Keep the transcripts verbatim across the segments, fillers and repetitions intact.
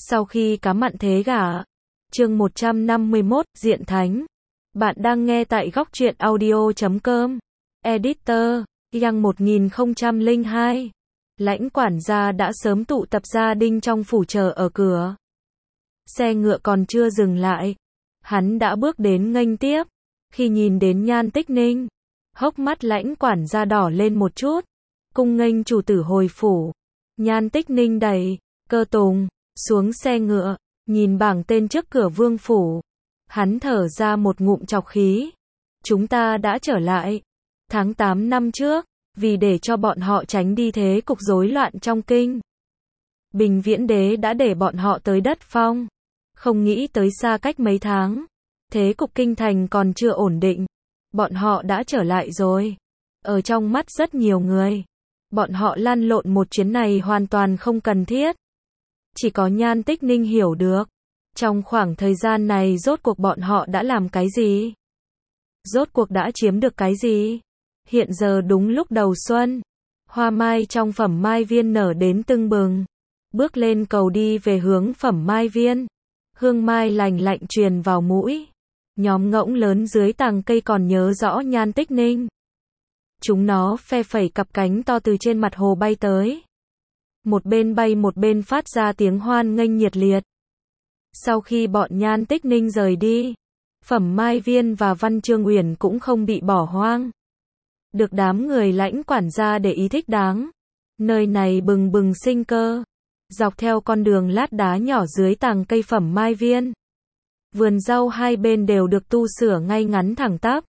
Sau khi cá mặn thế gả. Chương một trăm năm mươi mốt, Diện Thánh. Bạn đang nghe tại góc truyện audio chấm com. Editor, Yang một nghìn không trăm lẻ hai. Lãnh quản gia đã sớm tụ tập gia đình trong phủ chờ ở cửa. Xe ngựa còn chưa dừng lại. Hắn đã bước đến nghênh tiếp. Khi nhìn đến Nhan Tích Ninh, hốc mắt lãnh quản gia đỏ lên một chút. Cung nghênh chủ tử hồi phủ. Nhan Tích Ninh đẩy Cơ Tùng xuống xe ngựa, nhìn bảng tên trước cửa vương phủ. Hắn thở ra một ngụm trọc khí. Chúng ta đã trở lại. Tháng tám năm trước, vì để cho bọn họ tránh đi thế cục rối loạn trong kinh, Bình Viễn Đế đã để bọn họ tới đất Phong. Không nghĩ tới xa cách mấy tháng, thế cục kinh thành còn chưa ổn định, bọn họ đã trở lại rồi. Ở trong mắt rất nhiều người, bọn họ lăn lộn một chuyến này hoàn toàn không cần thiết. Chỉ có Nhan Tích Ninh hiểu được, trong khoảng thời gian này rốt cuộc bọn họ đã làm cái gì? Rốt cuộc đã chiếm được cái gì? Hiện giờ đúng lúc đầu xuân, hoa mai trong Phẩm Mai Viên nở đến tưng bừng. Bước lên cầu đi về hướng Phẩm Mai Viên, hương mai lành lạnh truyền vào mũi. Nhóm ngỗng lớn dưới tàng cây còn nhớ rõ Nhan Tích Ninh. Chúng nó phe phẩy cặp cánh to từ trên mặt hồ bay tới. Một bên bay một bên phát ra tiếng hoan nghênh nhiệt liệt. Sau khi bọn Nhan Tích Ninh rời đi, Phẩm Mai Viên và Văn Chương Uyển cũng không bị bỏ hoang. Được đám người lãnh quản gia để ý thích đáng. Nơi này bừng bừng sinh cơ. Dọc theo con đường lát đá nhỏ dưới tàng cây Phẩm Mai Viên, vườn rau hai bên đều được tu sửa ngay ngắn thẳng tắp.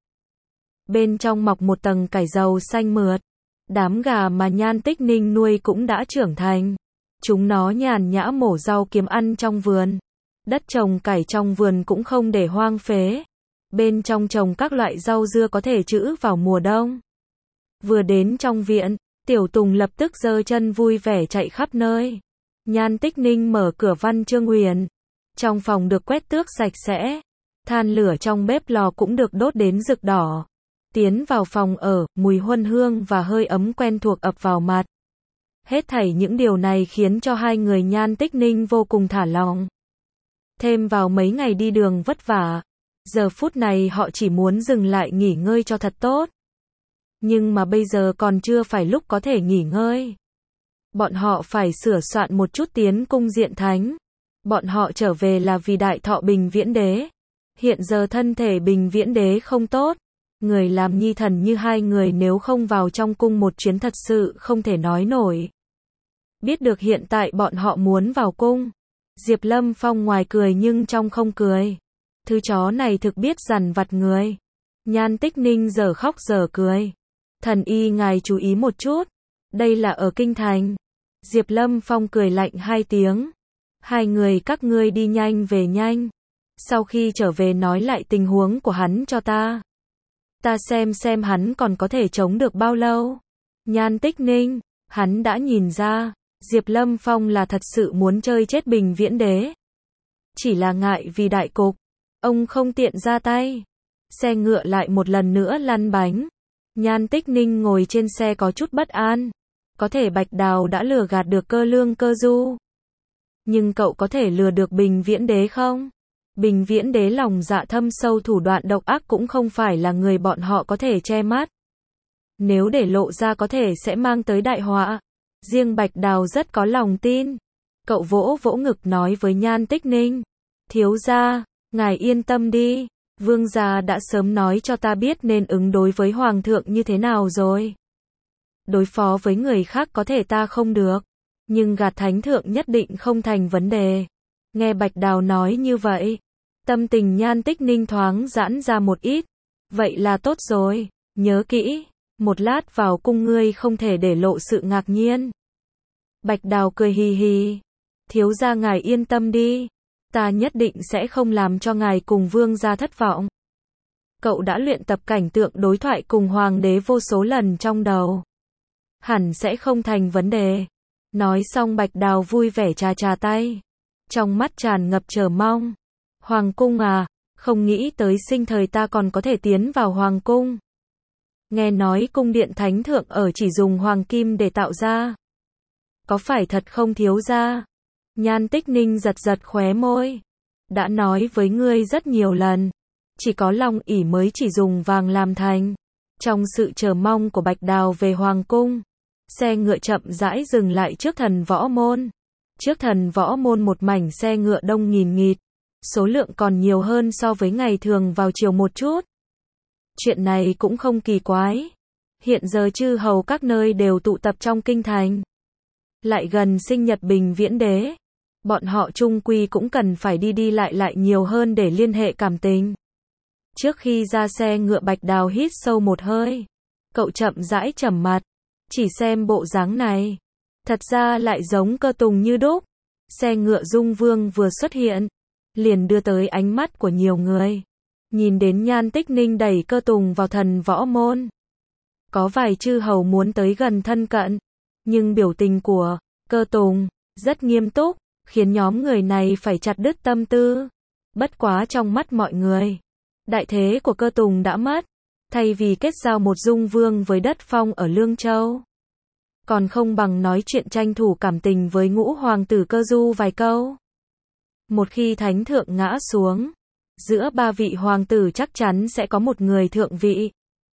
Bên trong mọc một tầng cải dầu xanh mượt. Đám gà mà Nhan Tích Ninh nuôi cũng đã trưởng thành. Chúng nó nhàn nhã mổ rau kiếm ăn trong vườn. Đất trồng cải trong vườn cũng không để hoang phế. Bên trong trồng các loại rau dưa có thể trữ vào mùa đông. Vừa đến trong viện, Tiểu Tùng lập tức giơ chân vui vẻ chạy khắp nơi. Nhan Tích Ninh mở cửa Văn Chương Uyển. Trong phòng được quét tước sạch sẽ. Than lửa trong bếp lò cũng được đốt đến rực đỏ. Tiến vào phòng ở, mùi huân hương và hơi ấm quen thuộc ập vào mặt. Hết thảy những điều này khiến cho hai người Nhan Tích Ninh vô cùng thả lỏng. Thêm vào mấy ngày đi đường vất vả, giờ phút này họ chỉ muốn dừng lại nghỉ ngơi cho thật tốt. Nhưng mà bây giờ còn chưa phải lúc có thể nghỉ ngơi. Bọn họ phải sửa soạn một chút tiến cung Diện Thánh. Bọn họ trở về là vì đại thọ Bình Viễn Đế. Hiện giờ thân thể Bình Viễn Đế không tốt. Người làm nhi thần như hai người nếu không vào trong cung một chuyến thật sự không thể nói nổi. Biết được hiện tại bọn họ muốn vào cung, Diệp Lâm Phong ngoài cười nhưng trong không cười. Thứ chó này thực biết dằn vặt người. Nhan Tích Ninh giờ khóc giờ cười. Thần y ngài chú ý một chút. Đây là ở kinh thành. Diệp Lâm Phong cười lạnh hai tiếng. Hai người các ngươi đi nhanh về nhanh. Sau khi trở về nói lại tình huống của hắn cho ta. Ta xem xem hắn còn có thể chống được bao lâu. Nhan Tích Ninh, hắn đã nhìn ra, Diệp Lâm Phong là thật sự muốn chơi chết Bình Viễn Đế. Chỉ là ngại vì đại cục, ông không tiện ra tay. Xe ngựa lại một lần nữa lăn bánh. Nhan Tích Ninh ngồi trên xe có chút bất an. Có thể Bạch Đào đã lừa gạt được Cơ Lương Cơ Du. Nhưng cậu có thể lừa được Bình Viễn Đế không? Bình Viễn Đế lòng dạ thâm sâu thủ đoạn độc ác cũng không phải là người bọn họ có thể che mắt. Nếu để lộ ra có thể sẽ mang tới đại họa. Riêng Bạch Đào rất có lòng tin. Cậu vỗ vỗ ngực nói với Nhan Tích Ninh. Thiếu gia, ngài yên tâm đi. Vương gia đã sớm nói cho ta biết nên ứng đối với Hoàng thượng như thế nào rồi. Đối phó với người khác có thể ta không được. Nhưng gạt Thánh thượng nhất định không thành vấn đề. Nghe Bạch Đào nói như vậy, tâm tình Nhan Tích Ninh thoáng giãn ra một ít. Vậy là tốt rồi, nhớ kỹ, một lát vào cung ngươi không thể để lộ sự ngạc nhiên. Bạch Đào cười hì hì. Thiếu gia ngài yên tâm đi, ta nhất định sẽ không làm cho ngài cùng vương gia thất vọng. Cậu đã luyện tập cảnh tượng đối thoại cùng hoàng đế vô số lần trong đầu. Hẳn sẽ không thành vấn đề. Nói xong Bạch Đào vui vẻ chà chà tay. Trong mắt tràn ngập chờ mong. Hoàng cung à, không nghĩ tới sinh thời ta còn có thể tiến vào hoàng cung. Nghe nói cung điện thánh thượng ở chỉ dùng hoàng kim để tạo ra. Có phải thật không thiếu gia? Nhan Tích Ninh giật giật khóe môi. Đã nói với ngươi rất nhiều lần. Chỉ có Long ỷ mới chỉ dùng vàng làm thành. Trong sự chờ mong của Bạch Đào về Hoàng Cung, xe ngựa chậm rãi dừng lại trước thần võ môn. Trước thần võ môn một mảnh xe ngựa đông nghìn nghịt. Số lượng còn nhiều hơn so với ngày thường vào chiều một chút. Chuyện này cũng không kỳ quái. Hiện giờ chư hầu các nơi đều tụ tập trong kinh thành. Lại gần sinh nhật Bình Viễn Đế. Bọn họ chung quy cũng cần phải đi đi lại lại nhiều hơn để liên hệ cảm tình. Trước khi ra xe ngựa Bạch Đào hít sâu một hơi. Cậu chậm rãi trầm mặt. Chỉ xem bộ dáng này. Thật ra lại giống Cơ Tùng như đúc. Xe ngựa Dung Vương vừa xuất hiện. Liền đưa tới ánh mắt của nhiều người. Nhìn đến Nhan Tích Ninh đẩy Cơ Tùng vào thần võ môn. Có vài chư hầu muốn tới gần thân cận. Nhưng biểu tình của Cơ Tùng rất nghiêm túc. Khiến nhóm người này phải chặt đứt tâm tư. Bất quá trong mắt mọi người, đại thế của Cơ Tùng đã mất. Thay vì kết giao một Dung Vương với đất phong ở Lương Châu, còn không bằng nói chuyện tranh thủ cảm tình với ngũ hoàng tử Cơ Du vài câu. Một khi thánh thượng ngã xuống, giữa ba vị hoàng tử chắc chắn sẽ có một người thượng vị.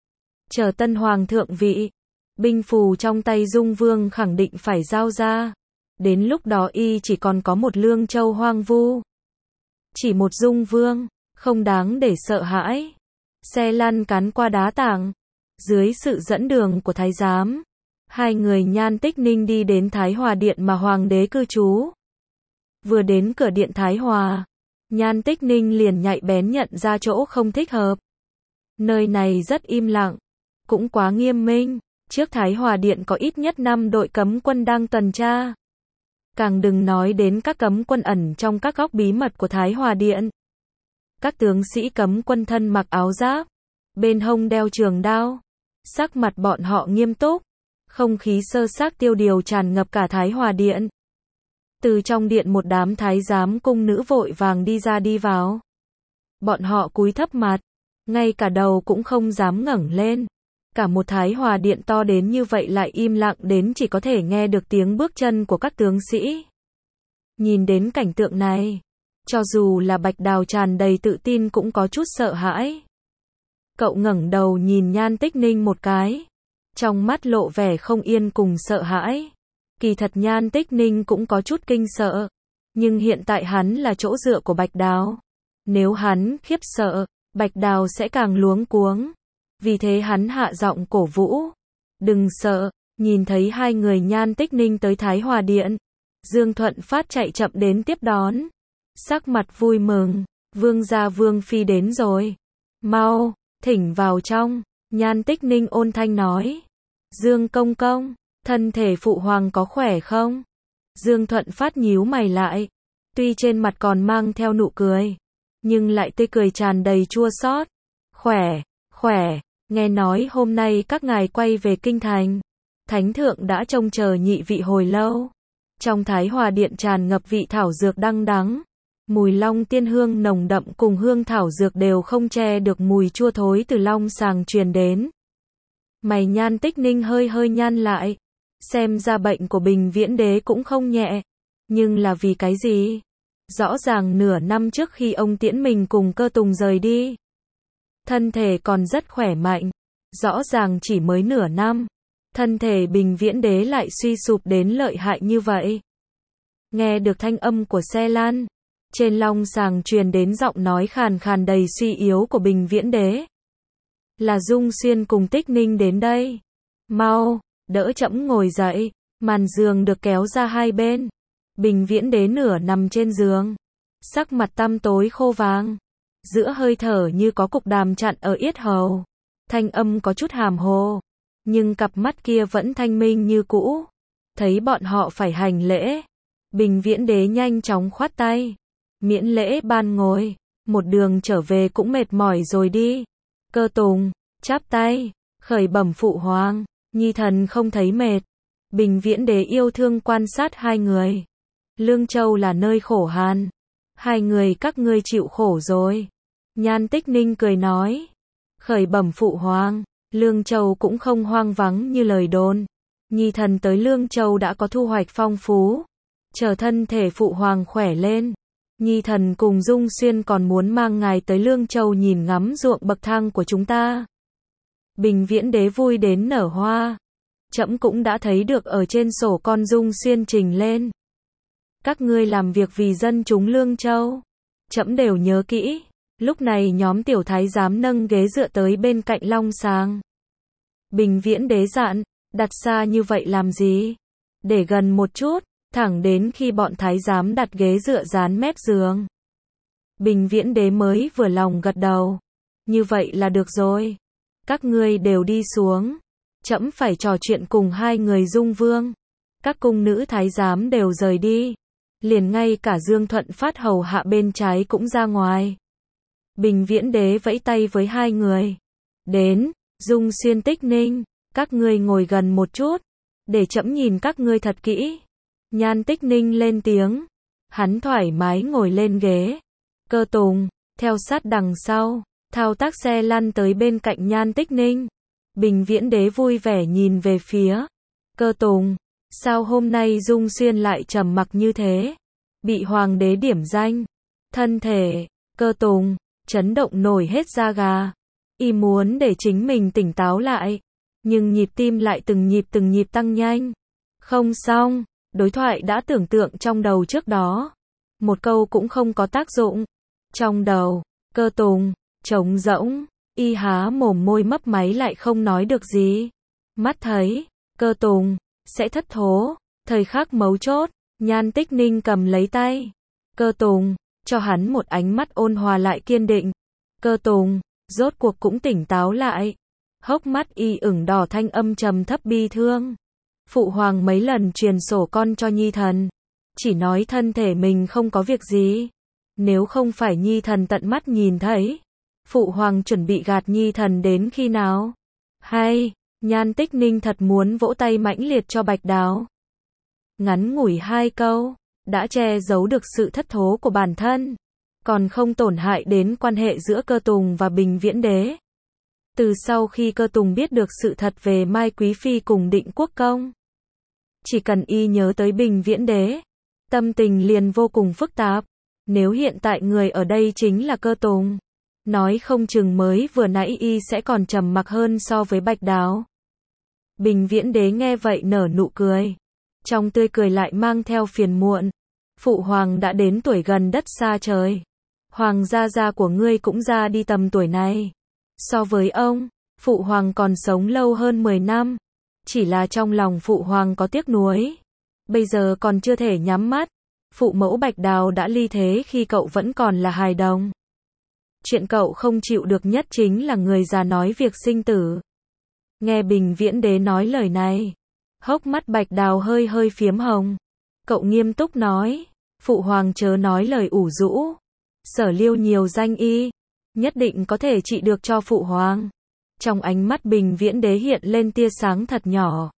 Chờ tân hoàng thượng vị, binh phù trong tay Dung Vương khẳng định phải giao ra. Đến lúc đó y chỉ còn có một Lương Châu hoang vu. Chỉ một Dung Vương, không đáng để sợ hãi. Xe lăn cán qua đá tảng. Dưới sự dẫn đường của thái giám, hai người Nhan Tích Ninh đi đến Thái Hòa Điện mà hoàng đế cư trú. Vừa đến cửa điện Thái Hòa, Nhan Tích Ninh liền nhạy bén nhận ra chỗ không thích hợp. Nơi này rất im lặng, cũng quá nghiêm minh. Trước Thái Hòa Điện có ít nhất năm đội cấm quân đang tuần tra. Càng đừng nói đến các cấm quân ẩn trong các góc bí mật của Thái Hòa Điện. Các tướng sĩ cấm quân thân mặc áo giáp, bên hông đeo trường đao. Sắc mặt bọn họ nghiêm túc, không khí sơ xác tiêu điều tràn ngập cả Thái Hòa Điện. Từ trong điện một đám thái giám cung nữ vội vàng đi ra đi vào. Bọn họ cúi thấp mặt, ngay cả đầu cũng không dám ngẩng lên. Cả một Thái Hòa Điện to đến như vậy lại im lặng đến chỉ có thể nghe được tiếng bước chân của các tướng sĩ. Nhìn đến cảnh tượng này, cho dù là Bạch Đào tràn đầy tự tin cũng có chút sợ hãi. Cậu ngẩng đầu nhìn Nhan Tích Ninh một cái, trong mắt lộ vẻ không yên cùng sợ hãi. Kỳ thật Nhan Tích Ninh cũng có chút kinh sợ, nhưng hiện tại hắn là chỗ dựa của Bạch Đào. Nếu hắn khiếp sợ, Bạch Đào sẽ càng luống cuống. Vì thế hắn hạ giọng cổ vũ. Đừng sợ. Nhìn thấy hai người Nhan Tích Ninh tới Thái Hòa Điện, Dương Thuận Phát chạy chậm đến tiếp đón. Sắc mặt vui mừng. Vương gia Vương phi đến rồi. Mau, thỉnh vào trong. Nhan Tích Ninh ôn thanh nói. Dương công công, thân thể phụ hoàng có khỏe không? Dương Thuận Phát nhíu mày lại. Tuy trên mặt còn mang theo nụ cười, nhưng lại tươi cười tràn đầy chua xót. Khỏe, khỏe. Nghe nói hôm nay các ngài quay về kinh thành. Thánh thượng đã trông chờ nhị vị hồi lâu. Trong Thái Hòa Điện tràn ngập vị thảo dược đăng đắng. Mùi long tiên hương nồng đậm cùng hương thảo dược đều không che được mùi chua thối từ long sàng truyền đến. Mày Nhan Tích Ninh hơi hơi nhăn lại. Xem ra bệnh của Bình Viễn Đế cũng không nhẹ. Nhưng là vì cái gì? Rõ ràng nửa năm trước khi ông tiễn mình cùng Cơ Tùng rời đi, thân thể còn rất khỏe mạnh. Rõ ràng chỉ mới nửa năm, thân thể Bình Viễn Đế lại suy sụp đến lợi hại như vậy. Nghe được thanh âm của xe lăn, trên long sàng truyền đến giọng nói khàn khàn đầy suy yếu của Bình Viễn Đế. Là Dung Xuyên cùng Tích Ninh đến đây. Mau, đỡ trẫm ngồi dậy. Màn giường được kéo ra hai bên. Bình Viễn Đế nửa nằm trên giường, sắc mặt tăm tối khô vàng. Giữa hơi thở như có cục đàm chặn ở yết hầu. Thanh âm có chút hàm hồ, nhưng cặp mắt kia vẫn thanh minh như cũ. Thấy bọn họ phải hành lễ, Bình Viễn Đế nhanh chóng khoát tay. Miễn lễ ban ngồi, một đường trở về cũng mệt mỏi rồi đi. Cơ Tùng, chắp tay, khởi bẩm phụ hoàng, nhi thần không thấy mệt. Bình Viễn Đế yêu thương quan sát hai người. Lương Châu là nơi khổ hàn. Hai người các ngươi chịu khổ rồi. Nhan Tích Ninh cười nói. Khởi bẩm phụ hoàng, Lương Châu cũng không hoang vắng như lời đồn. Nhi thần tới Lương Châu đã có thu hoạch phong phú. Chờ thân thể phụ hoàng khỏe lên, nhi thần cùng Dung Xuyên còn muốn mang ngài tới Lương Châu nhìn ngắm ruộng bậc thang của chúng ta. Bình Viễn Đế vui đến nở hoa. Trẫm cũng đã thấy được ở trên sổ con Dung Xuyên trình lên. Các ngươi làm việc vì dân chúng Lương Châu. Trẫm đều nhớ kỹ. Lúc này nhóm tiểu thái giám nâng ghế dựa tới bên cạnh Long Sàng. Bình Viễn Đế dặn, đặt xa như vậy làm gì? Để gần một chút, thẳng đến khi bọn thái giám đặt ghế dựa dán mép giường. Bình Viễn Đế mới vừa lòng gật đầu. Như vậy là được rồi. Các ngươi đều đi xuống. Trẫm phải trò chuyện cùng hai người Dung Vương. Các cung nữ thái giám đều rời đi. Liền ngay cả Dương Thuận Phát hầu hạ bên trái cũng ra ngoài. Bình Viễn Đế vẫy tay với hai người. Đến, Dung Xuyên, Tích Ninh, các ngươi ngồi gần một chút, để trẫm nhìn các ngươi thật kỹ. Nhan Tích Ninh lên tiếng. Hắn thoải mái ngồi lên ghế. Cơ Tùng, theo sát đằng sau, thao tác xe lăn tới bên cạnh Nhan Tích Ninh. Bình Viễn Đế vui vẻ nhìn về phía Cơ Tùng. Sao hôm nay Dung Xuyên lại trầm mặc như thế? Bị hoàng đế điểm danh. Thân thể, Cơ Tùng, chấn động nổi hết da gà. Y muốn để chính mình tỉnh táo lại. Nhưng nhịp tim lại từng nhịp từng nhịp tăng nhanh. Không xong, đối thoại đã tưởng tượng trong đầu trước đó. Một câu cũng không có tác dụng. Trong đầu, Cơ Tùng, trống rỗng. Y há mồm môi mấp máy lại không nói được gì. Mắt thấy, Cơ Tùng sẽ thất thố. Thời khắc mấu chốt, Nhan Tích Ninh cầm lấy tay Cơ Tùng, cho hắn một ánh mắt ôn hòa lại kiên định. Cơ Tùng, rốt cuộc cũng tỉnh táo lại. Hốc mắt y ửng đỏ, thanh âm trầm thấp bi thương. Phụ hoàng mấy lần truyền sổ con cho nhi thần. Chỉ nói thân thể mình không có việc gì. Nếu không phải nhi thần tận mắt nhìn thấy, phụ hoàng chuẩn bị gạt nhi thần đến khi nào? Hay, Nhan Tích Ninh thật muốn vỗ tay mãnh liệt cho Bạch Đào. Ngắn ngủi hai câu, đã che giấu được sự thất thố của bản thân, còn không tổn hại đến quan hệ giữa Cơ Tùng và Bình Viễn Đế. Từ sau khi Cơ Tùng biết được sự thật về Mai Quý Phi cùng Định Quốc Công, chỉ cần y nhớ tới Bình Viễn Đế, tâm tình liền vô cùng phức tạp. Nếu hiện tại người ở đây chính là Cơ Tùng, nói không chừng mới vừa nãy y sẽ còn trầm mặc hơn so với Bạch Đào. Bình Viễn Đế nghe vậy nở nụ cười. Trong tươi cười lại mang theo phiền muộn. Phụ hoàng đã đến tuổi gần đất xa trời. Hoàng gia gia của ngươi cũng ra đi tầm tuổi này. So với ông, phụ hoàng còn sống lâu hơn mười năm. Chỉ là trong lòng phụ hoàng có tiếc nuối. Bây giờ còn chưa thể nhắm mắt. Phụ mẫu Bạch Đào đã ly thế khi cậu vẫn còn là hài đồng. Chuyện cậu không chịu được nhất chính là người già nói việc sinh tử. Nghe Bình Viễn Đế nói lời này, hốc mắt Bạch Đào hơi hơi phiếm hồng. Cậu nghiêm túc nói, phụ hoàng chớ nói lời ủ rũ. Sở Liêu nhiều danh y, nhất định có thể trị được cho phụ hoàng. Trong ánh mắt Bình Viễn Đế hiện lên tia sáng thật nhỏ.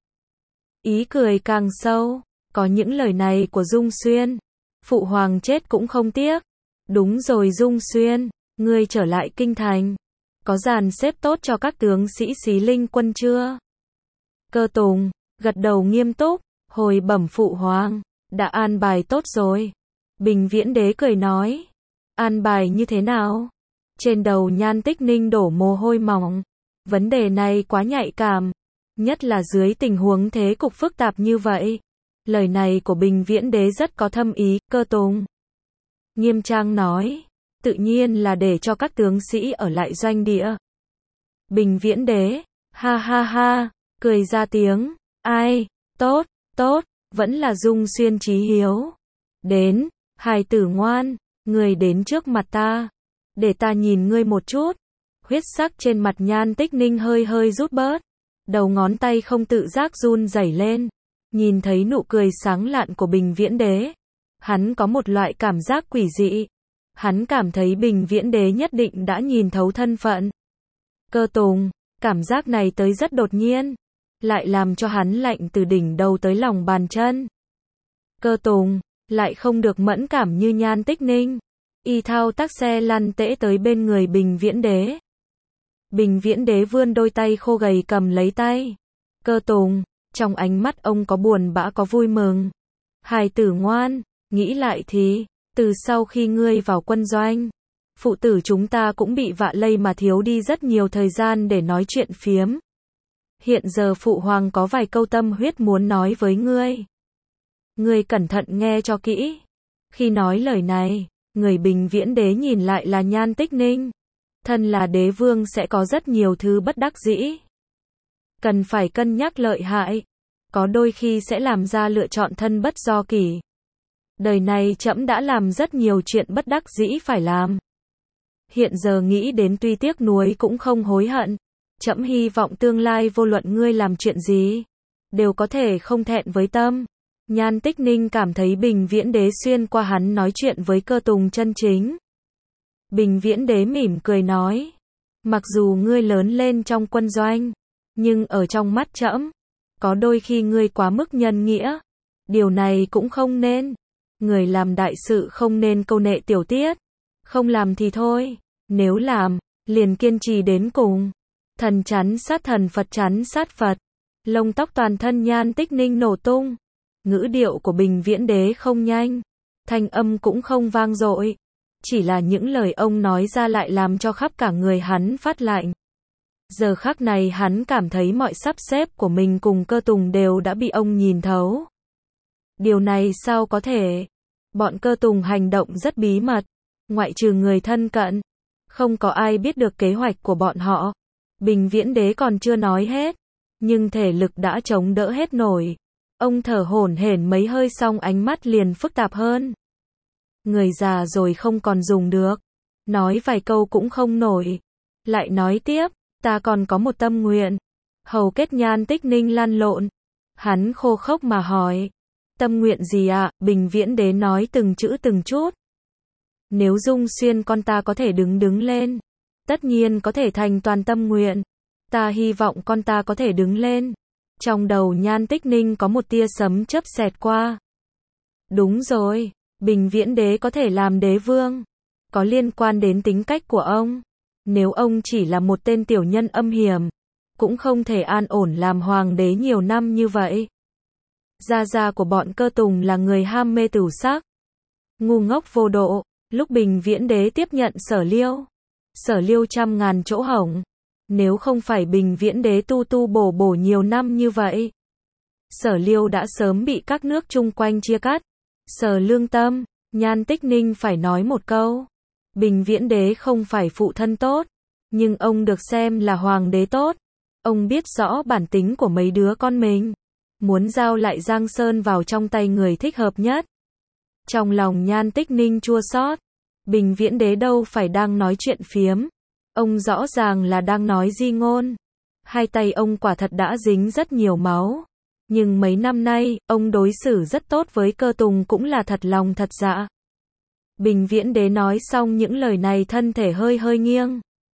Ý cười càng sâu, có những lời này của Dung Xuyên, phụ hoàng chết cũng không tiếc. Đúng rồi Dung Xuyên, ngươi trở lại kinh thành, có dàn xếp tốt cho các tướng sĩ Xí Linh quân chưa? Cơ Tùng gật đầu nghiêm túc, hồi bẩm phụ hoàng, đã an bài tốt rồi. Bình Viễn Đế cười nói, an bài như thế nào? Trên đầu Nhan Tích Ninh đổ mồ hôi mỏng. Vấn đề này quá nhạy cảm, nhất là dưới tình huống thế cục phức tạp như vậy. Lời này của Bình Viễn Đế rất có thâm ý. Cơ Tùng nghiêm trang nói, tự nhiên là để cho các tướng sĩ ở lại doanh địa. Bình Viễn Đế, ha ha ha, cười ra tiếng, ai, tốt, tốt, vẫn là Dung Xuyên chí hiếu. Đến, hài tử ngoan, người đến trước mặt ta, để ta nhìn ngươi một chút. Huyết sắc trên mặt Nhan Tích Ninh hơi hơi rút bớt, đầu ngón tay không tự giác run rẩy lên. Nhìn thấy nụ cười sáng lạn của Bình Viễn Đế, hắn có một loại cảm giác quỷ dị. Hắn cảm thấy Bình Viễn Đế nhất định đã nhìn thấu thân phận Cơ Tùng. Cảm giác này tới rất đột nhiên, lại làm cho hắn lạnh từ đỉnh đầu tới lòng bàn chân. Cơ Tùng lại không được mẫn cảm như Nhan Tích Ninh. Y thao tác xe lăn tễ tới bên người Bình Viễn Đế. Bình Viễn Đế vươn đôi tay khô gầy cầm lấy tay Cơ Tùng. Trong ánh mắt ông có buồn bã có vui mừng. Hài tử ngoan, nghĩ lại thì, từ sau khi ngươi vào quân doanh, phụ tử chúng ta cũng bị vạ lây mà thiếu đi rất nhiều thời gian để nói chuyện phiếm. Hiện giờ phụ hoàng có vài câu tâm huyết muốn nói với ngươi. Ngươi cẩn thận nghe cho kỹ. Khi nói lời này, người Bình Viễn Đế nhìn lại là Nhan Tích Ninh. Thân là đế vương sẽ có rất nhiều thứ bất đắc dĩ. Cần phải cân nhắc lợi hại. Có đôi khi sẽ làm ra lựa chọn thân bất do kỷ. Đời này trẫm đã làm rất nhiều chuyện bất đắc dĩ phải làm. Hiện giờ nghĩ đến tuy tiếc nuối cũng không hối hận. Trẫm hy vọng tương lai vô luận ngươi làm chuyện gì, đều có thể không thẹn với tâm. Nhan Tích Ninh cảm thấy Bình Viễn Đế xuyên qua hắn nói chuyện với Cơ Tùng chân chính. Bình Viễn Đế mỉm cười nói, mặc dù ngươi lớn lên trong quân doanh, nhưng ở trong mắt trẫm, có đôi khi ngươi quá mức nhân nghĩa. Điều này cũng không nên. Người làm đại sự không nên câu nệ tiểu tiết. Không làm thì thôi, nếu làm, liền kiên trì đến cùng. Thần chắn sát thần, Phật chắn sát Phật. Lông tóc toàn thân Nhan Tích Ninh nổ tung. Ngữ điệu của Bình Viễn Đế không nhanh, thanh âm cũng không vang dội, chỉ là những lời ông nói ra lại làm cho khắp cả người hắn phát lạnh. Giờ khắc này hắn cảm thấy mọi sắp xếp của mình cùng Cơ Tùng đều đã bị ông nhìn thấu. Điều này sao có thể? Bọn Cơ Tùng hành động rất bí mật, ngoại trừ người thân cận, không có ai biết được kế hoạch của bọn họ. Bình Viễn Đế còn chưa nói hết, nhưng thể lực đã chống đỡ hết nổi. Ông thở hổn hển mấy hơi xong ánh mắt liền phức tạp hơn. Người già rồi không còn dùng được. Nói vài câu cũng không nổi. Lại nói tiếp, ta còn có một tâm nguyện. Hầu kết Nhan Tích Ninh lăn lộn. Hắn khô khốc mà hỏi. Tâm nguyện gì ạ? À? Bình Viễn Đế nói từng chữ từng chút. Nếu Dung Xuyên con ta có thể đứng đứng lên, tất nhiên có thể thành toàn tâm nguyện. Ta hy vọng con ta có thể đứng lên. Trong đầu Nhan Tích Ninh có một tia sấm chớp xẹt qua. Đúng rồi, Bình Viễn Đế có thể làm đế vương. Có liên quan đến tính cách của ông. Nếu ông chỉ là một tên tiểu nhân âm hiểm, cũng không thể an ổn làm hoàng đế nhiều năm như vậy. Gia gia của bọn Cơ Tùng là người ham mê tửu sắc, ngu ngốc vô độ. Lúc Bình Viễn Đế tiếp nhận Sở Liêu, Sở Liêu trăm ngàn chỗ hổng. Nếu không phải Bình Viễn Đế tu tu bổ bổ nhiều năm như vậy, Sở Liêu đã sớm bị các nước chung quanh chia cắt. Sở Lương Tâm, Nhan Tích Ninh phải nói một câu. Bình Viễn Đế không phải phụ thân tốt, nhưng ông được xem là hoàng đế tốt. Ông biết rõ bản tính của mấy đứa con mình, muốn giao lại Giang Sơn vào trong tay người thích hợp nhất. Trong lòng Nhan Tích Ninh chua xót. Bình Viễn Đế đâu phải đang nói chuyện phiếm. Ông rõ ràng là đang nói di ngôn. Hai tay ông quả thật đã dính rất nhiều máu. Nhưng mấy năm nay, ông đối xử rất tốt với Cơ Tùng cũng là thật lòng thật dạ. Bình Viễn Đế nói xong những lời này thân thể hơi hơi nghiêng.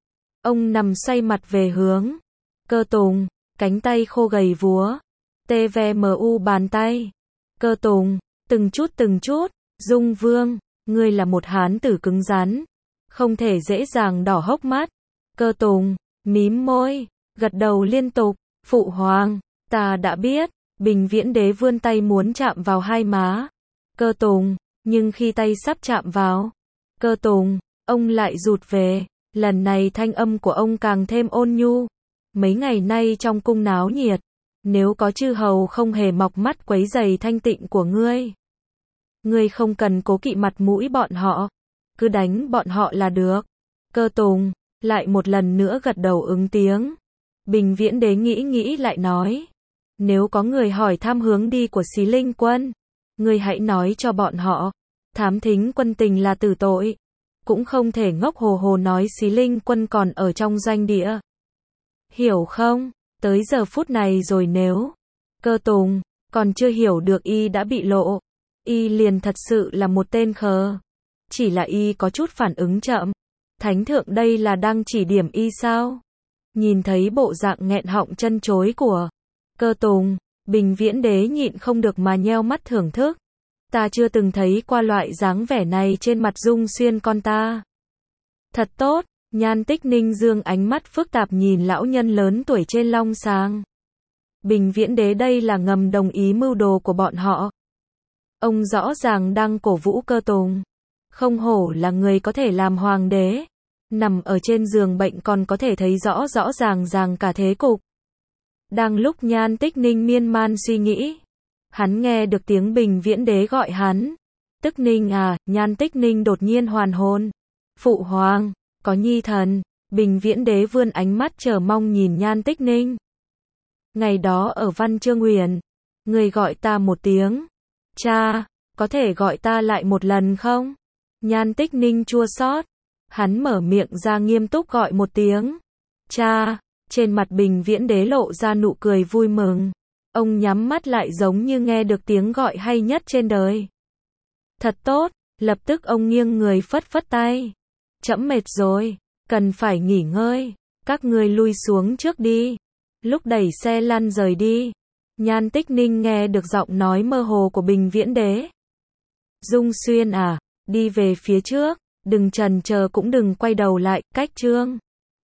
Ông nằm xoay mặt về hướng Cơ Tùng, cánh tay khô gầy vúa. tê vê em u bàn tay. Cơ Tùng, từng chút từng chút. Dung Vương, ngươi là một hán tử cứng rắn, không thể dễ dàng đỏ hốc mắt. Cơ Tùng, mím môi, gật đầu liên tục. Phụ hoàng, ta đã biết. Bình Viễn Đế vươn tay muốn chạm vào hai má Cơ Tùng, nhưng khi tay sắp chạm vào Cơ Tùng, ông lại rụt về. Lần này thanh âm của ông càng thêm ôn nhu. Mấy ngày nay trong cung náo nhiệt, nếu có chư hầu không hề mọc mắt quấy rầy thanh tịnh của ngươi, ngươi không cần cố kỵ mặt mũi bọn họ, cứ đánh bọn họ là được. Cơ Tùng lại một lần nữa gật đầu ứng tiếng. Bình Viễn Đế nghĩ nghĩ lại nói, nếu có người hỏi thăm hướng đi của Xí Linh Quân, ngươi hãy nói cho bọn họ, thám thính quân tình là tử tội, cũng không thể ngốc hồ hồ nói Xí Linh Quân còn ở trong doanh địa. Hiểu không? Tới giờ phút này rồi nếu Cơ Tùng còn chưa hiểu được y đã bị lộ, y liền thật sự là một tên khờ. Chỉ là y có chút phản ứng chậm. Thánh thượng đây là đang chỉ điểm y sao? Nhìn thấy bộ dạng nghẹn họng chân chối của Cơ Tùng, Bình Viễn Đế nhịn không được mà nheo mắt thưởng thức. Ta chưa từng thấy qua loại dáng vẻ này trên mặt Dung Xuyên con ta. Thật tốt. Nhan Tích Ninh dương ánh mắt phức tạp nhìn lão nhân lớn tuổi trên long sàng. Bình Viễn Đế đây là ngầm đồng ý mưu đồ của bọn họ. Ông rõ ràng đang cổ vũ Cơ Tùng. Không hổ là người có thể làm hoàng đế. Nằm ở trên giường bệnh còn có thể thấy rõ rõ ràng ràng cả thế cục. Đang lúc Nhan Tích Ninh miên man suy nghĩ, hắn nghe được tiếng Bình Viễn Đế gọi hắn. Tức Ninh à, Nhan Tích Ninh đột nhiên hoàn hồn. Phụ hoàng, có nhi thần. Bình Viễn Đế vươn ánh mắt chờ mong nhìn Nhan Tích Ninh. Ngày đó ở Văn Chương Uyển, người gọi ta một tiếng. Cha, có thể gọi ta lại một lần không? Nhan Tích Ninh chua xót. Hắn mở miệng ra nghiêm túc gọi một tiếng. Cha, trên mặt Bình Viễn Đế lộ ra nụ cười vui mừng. Ông nhắm mắt lại giống như nghe được tiếng gọi hay nhất trên đời. Thật tốt, lập tức ông nghiêng người phất phất tay. Trẫm mệt rồi, cần phải nghỉ ngơi. Các ngươi lui xuống trước đi. Lúc đẩy xe lăn rời đi, Nhan Tích Ninh nghe được giọng nói mơ hồ của Bình Viễn Đế. Dung Xuyên à, đi về phía trước, đừng chần chờ cũng đừng quay đầu lại, cách chương.